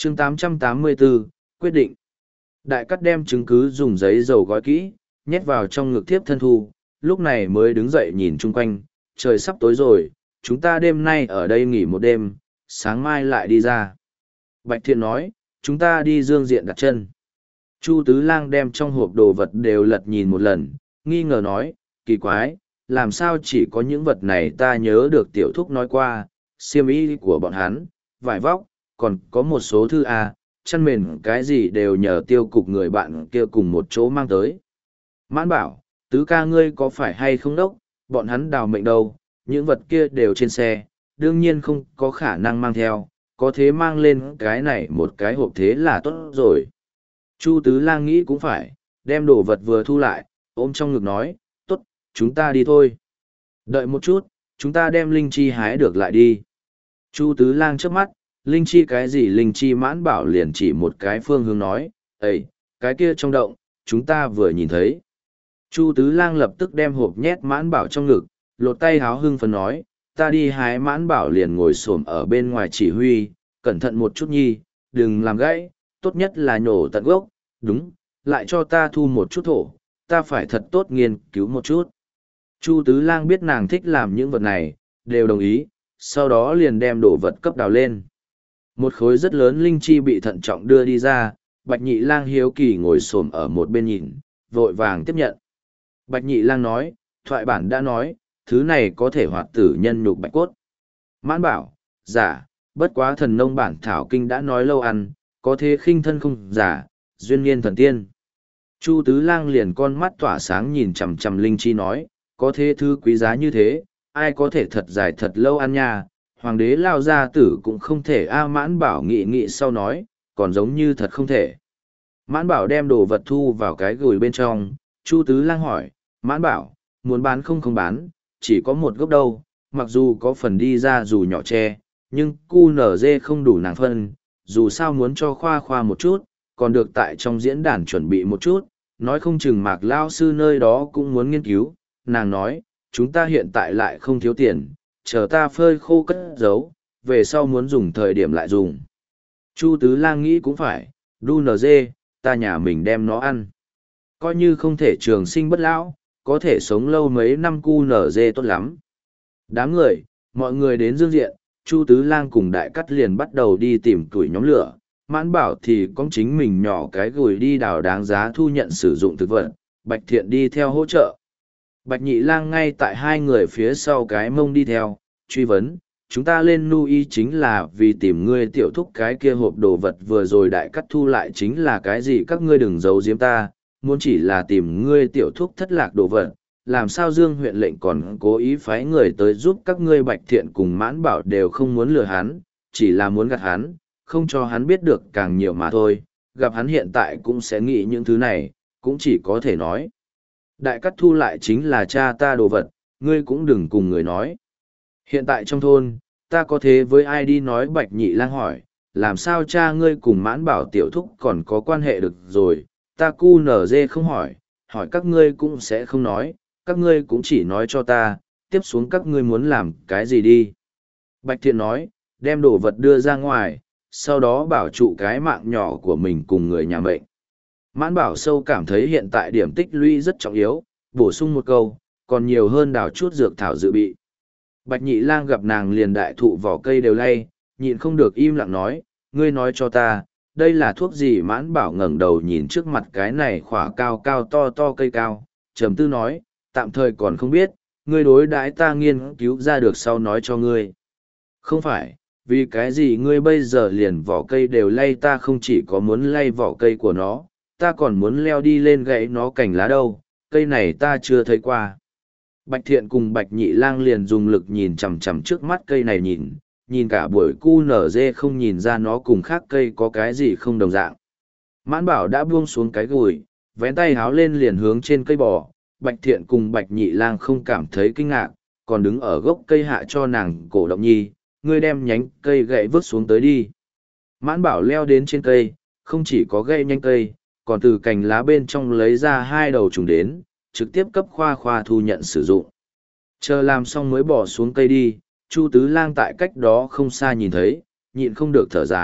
chương 884, quyết định. Đại cắt đem chứng cứ dùng giấy dầu gói kỹ, nhét vào trong ngực thiếp thân thu, lúc này mới đứng dậy nhìn chung quanh, trời sắp tối rồi, chúng ta đêm nay ở đây nghỉ một đêm, sáng mai lại đi ra. Bạch Thiện nói, chúng ta đi dương diện đặt chân. Chu Tứ Lang đem trong hộp đồ vật đều lật nhìn một lần, nghi ngờ nói, kỳ quái, làm sao chỉ có những vật này ta nhớ được tiểu thúc nói qua, xiêm y của bọn hắn, vải vóc, còn có một số thư A, chăn mền cái gì đều nhờ tiêu cục người bạn kia cùng một chỗ mang tới. Mãn bảo, Tứ ca ngươi có phải hay không đốc, bọn hắn đào mệnh đâu, những vật kia đều trên xe, đương nhiên không có khả năng mang theo, có thế mang lên cái này một cái hộp thế là tốt rồi. Chu Tứ Lang nghĩ cũng phải, đem đồ vật vừa thu lại, ôm trong ngực nói, tốt, chúng ta đi thôi. Đợi một chút, chúng ta đem linh chi hái được lại đi. Chu Tứ Lang trước mắt, linh chi cái gì linh chi Mãn bảo liền chỉ một cái phương hướng nói, ấy, cái kia trong động, chúng ta vừa nhìn thấy. Chu Tứ Lang lập tức đem hộp nhét Mãn bảo trong ngực, lột tay háo hưng phấn nói, ta đi hái. Mãn bảo liền ngồi xổm ở bên ngoài chỉ huy, cẩn thận một chút nhi, đừng làm gãy, tốt nhất là nhổ tận gốc, đúng, lại cho ta thu một chút thổ, ta phải thật tốt nghiên cứu một chút. Chu Tứ Lang biết nàng thích làm những vật này, đều đồng ý, sau đó liền đem đồ vật cấp đào lên. Một khối rất lớn linh chi bị thận trọng đưa đi ra, Bạch Nhị Lang hiếu kỳ ngồi xổm ở một bên nhìn, vội vàng tiếp nhận. Bạch Nhị Lang nói, thoại bản đã nói, thứ này có thể hoạt tử nhân nhục bạch cốt. Mãn bảo, giả, bất quá thần nông bản thảo kinh đã nói lâu ăn, có thế khinh thân không giả, duyên niên thần tiên. Chu Tứ Lang liền con mắt tỏa sáng nhìn chằm chằm linh chi nói, có thế thứ quý giá như thế, ai có thể thật dài thật lâu ăn nha, hoàng đế lao gia tử cũng không thể. Mãn bảo nghị nghị sau nói, còn giống như thật không thể. Mãn bảo đem đồ vật thu vào cái gùi bên trong, Chu Tứ Lang hỏi, Mãn bảo, muốn bán không bán, chỉ có một gốc đâu, mặc dù có phần đi ra dù nhỏ tre, nhưng cu nở dê không đủ nàng phân, dù sao muốn cho khoa khoa một chút, còn được tại trong diễn đàn chuẩn bị một chút, nói không chừng Mạc lao sư nơi đó cũng muốn nghiên cứu. Nàng nói, chúng ta hiện tại lại không thiếu tiền, chờ ta phơi khô cất giấu, về sau muốn dùng thời điểm lại dùng. Chu Tứ Lang nghĩ cũng phải, đu nở dê, ta nhà mình đem nó ăn. Coi như không thể trường sinh bất lão, có thể sống lâu mấy năm cu nở dê tốt lắm. Đám người, mọi người đến dương diện, Chu Tứ Lang cùng Đại Cắt liền bắt đầu đi tìm tuổi nhóm lửa. Mãn bảo thì có chính mình nhỏ cái gùi đi đào đáng giá thu nhận sử dụng thực vật, Bạch Thiện đi theo hỗ trợ. Bạch Nhị Lang ngay tại hai người phía sau cái mông đi theo, truy vấn, chúng ta lên nu y chính là vì tìm ngươi tiểu thúc cái kia hộp đồ vật vừa rồi Đại Cắt thu lại chính là cái gì, các ngươi đừng giấu giếm ta, muốn chỉ là tìm ngươi tiểu thúc thất lạc đồ vật, làm sao Dương huyện lệnh còn cố ý phái người tới giúp các ngươi. Bạch Thiện cùng Mãn bảo đều không muốn lừa hắn, chỉ là muốn gạt hắn, không cho hắn biết được càng nhiều mà thôi, gặp hắn hiện tại cũng sẽ nghĩ những thứ này, cũng chỉ có thể nói. Đại Cắt thu lại chính là cha ta đồ vật, ngươi cũng đừng cùng người nói. Hiện tại trong thôn, ta có thế với ai đi nói. Bạch Nhị Lang hỏi, làm sao cha ngươi cùng Mãn bảo tiểu thúc còn có quan hệ được rồi, ta cu nở dê không hỏi, hỏi các ngươi cũng sẽ không nói, các ngươi cũng chỉ nói cho ta, tiếp xuống các ngươi muốn làm cái gì đi. Bạch Thiện nói, đem đồ vật đưa ra ngoài, sau đó bảo trụ cái mạng nhỏ của mình cùng người nhà mệnh. Mãn bảo sâu cảm thấy hiện tại điểm tích lũy rất trọng yếu, bổ sung một câu, còn nhiều hơn đào chút dược thảo dự bị. Bạch Nhị Lang gặp nàng liền đại thụ vỏ cây đều lay, nhịn không được im lặng nói, ngươi nói cho ta, đây là thuốc gì? Mãn bảo ngẩng đầu nhìn trước mặt cái này khỏa cao cao to to cây cao, trầm tư nói, tạm thời còn không biết, ngươi đối đãi ta nghiên cứu ra được sau nói cho ngươi. Không phải, vì cái gì ngươi bây giờ liền vỏ cây đều lay? Ta không chỉ có muốn lay vỏ cây của nó, ta còn muốn leo đi lên gãy nó cành lá đâu, cây này ta chưa thấy qua. Bạch Thiện cùng Bạch Nhị Lang liền dùng lực nhìn chằm chằm trước mắt cây này nhìn cả buổi cu nở dê không nhìn ra nó cùng khác cây có cái gì không đồng dạng. Mãn bảo đã buông xuống cái gùi, vén tay háo lên liền hướng trên cây bò. Bạch Thiện cùng Bạch Nhị Lang không cảm thấy kinh ngạc, còn đứng ở gốc cây hạ cho nàng cổ động nhi, ngươi đem nhánh cây gãy vứt xuống tới đi. Mãn bảo leo đến trên cây, không chỉ có gãy nhánh cây, còn từ cành lá bên trong lấy ra hai đầu trùng đến, trực tiếp cấp khoa khoa thu nhận sử dụng. Chờ làm xong mới bỏ xuống cây đi, Chu Tứ Lang tại cách đó không xa nhìn thấy, nhịn không được thở dài,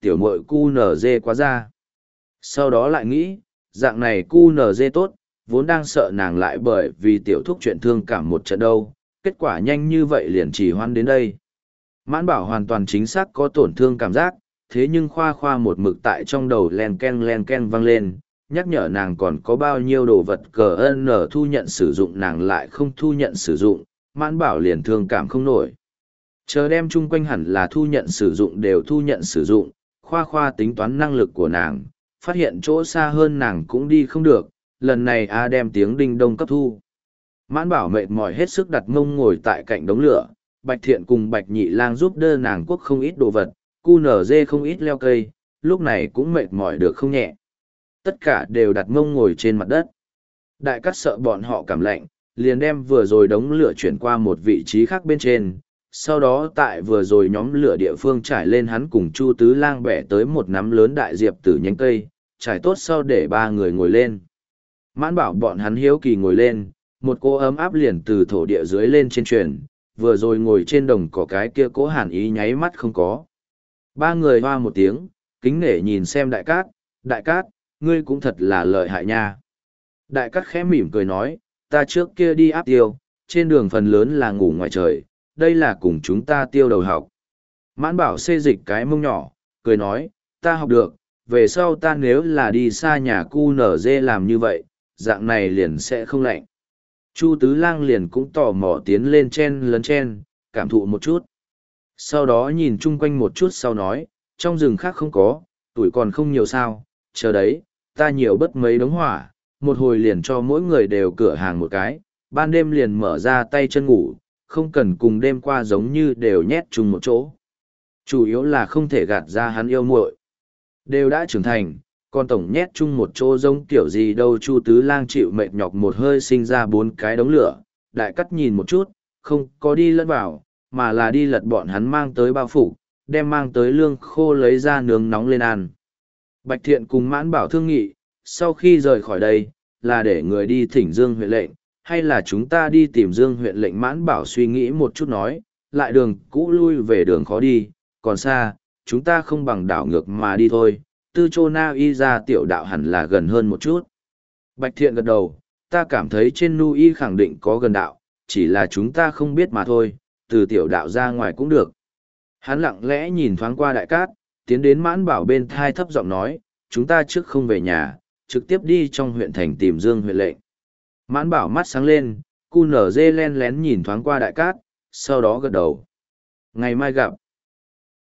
tiểu muội QNZ quá ra. Sau đó lại nghĩ, dạng này QNZ tốt, vốn đang sợ nàng lại bởi vì tiểu thúc chuyện thương cảm một trận đâu, kết quả nhanh như vậy liền chỉ hoan đến đây. Mãn bảo hoàn toàn chính xác có tổn thương cảm giác, thế nhưng khoa khoa một mực tại trong đầu len ken vang lên, nhắc nhở nàng còn có bao nhiêu đồ vật cờ ân nở thu nhận sử dụng nàng lại không thu nhận sử dụng, mãn bảo liền thương cảm không nổi. Chờ đem chung quanh hẳn là thu nhận sử dụng đều thu nhận sử dụng, khoa khoa tính toán năng lực của nàng, phát hiện chỗ xa hơn nàng cũng đi không được, lần này A đem tiếng đinh đông cấp thu. Mãn bảo mệt mỏi hết sức đặt mông ngồi tại cạnh đống lửa, Bạch Thiện cùng Bạch Nhị Lang giúp đỡ nàng quốc không ít đồ vật, QNZ không ít leo cây, lúc này cũng mệt mỏi được không nhẹ. Tất cả đều đặt mông ngồi trên mặt đất. Đại cắt sợ bọn họ cảm lạnh, liền đem vừa rồi đống lửa chuyển qua một vị trí khác bên trên. Sau đó tại vừa rồi nhóm lửa địa phương trải lên hắn cùng Chu Tứ Lang bẻ tới một nắm lớn đại diệp từ nhánh cây, trải tốt sau để ba người ngồi lên. Mãn bảo bọn hắn hiếu kỳ ngồi lên, một cô ấm áp liền từ thổ địa dưới lên trên truyền, vừa rồi ngồi trên đồng cỏ cái kia cố hàn ý nháy mắt không có. Ba người hoa một tiếng, kính nể nhìn xem đại cát, ngươi cũng thật là lợi hại nha. Đại cát khẽ mỉm cười nói, ta trước kia đi áp tiêu, trên đường phần lớn là ngủ ngoài trời, đây là cùng chúng ta tiêu đầu học. Mãn bảo xê dịch cái mông nhỏ, cười nói, ta học được, về sau ta nếu là đi xa nhà cu nở dê làm như vậy, dạng này liền sẽ không lạnh. Chu Tứ Lang liền cũng tò mò tiến lên chen, cảm thụ một chút. Sau đó nhìn chung quanh một chút sau nói, trong rừng khác không có, tuổi còn không nhiều sao, chờ đấy, ta nhiều bất mấy đống hỏa, một hồi liền cho mỗi người đều cửa hàng một cái, ban đêm liền mở ra tay chân ngủ, không cần cùng đêm qua giống như đều nhét chung một chỗ. Chủ yếu là không thể gạt ra hắn yêu muội. Đều đã trưởng thành, còn tổng nhét chung một chỗ giống kiểu gì đâu. Chu Tứ Lang chịu mệt nhọc một hơi sinh ra 4 cái đống lửa, đại cắt nhìn một chút, không có đi lẫn vào, mà là đi lật bọn hắn mang tới bao phủ, đem mang tới lương khô lấy ra nướng nóng lên ăn. Bạch Thiện cùng Mãn Bảo thương nghị, sau khi rời khỏi đây, là để người đi thỉnh Dương huyện lệnh, hay là chúng ta đi tìm Dương huyện lệnh. Mãn Bảo suy nghĩ một chút nói, lại đường cũ lui về đường khó đi, còn xa, chúng ta không bằng đảo ngược mà đi thôi, Tư Chô Na Y ra tiểu đạo hẳn là gần hơn một chút. Bạch Thiện gật đầu, ta cảm thấy trên Nu Y khẳng định có gần đạo, chỉ là chúng ta không biết mà thôi, từ tiểu đạo ra ngoài cũng được. Hắn lặng lẽ nhìn thoáng qua đại cát, tiến đến Mãn Bảo bên thai thấp giọng nói, chúng ta trước không về nhà, trực tiếp đi trong huyện thành tìm Dương huyện lệnh. Mãn Bảo mắt sáng lên, cu nở dê len lén nhìn thoáng qua đại cát, sau đó gật đầu. Ngày mai gặp.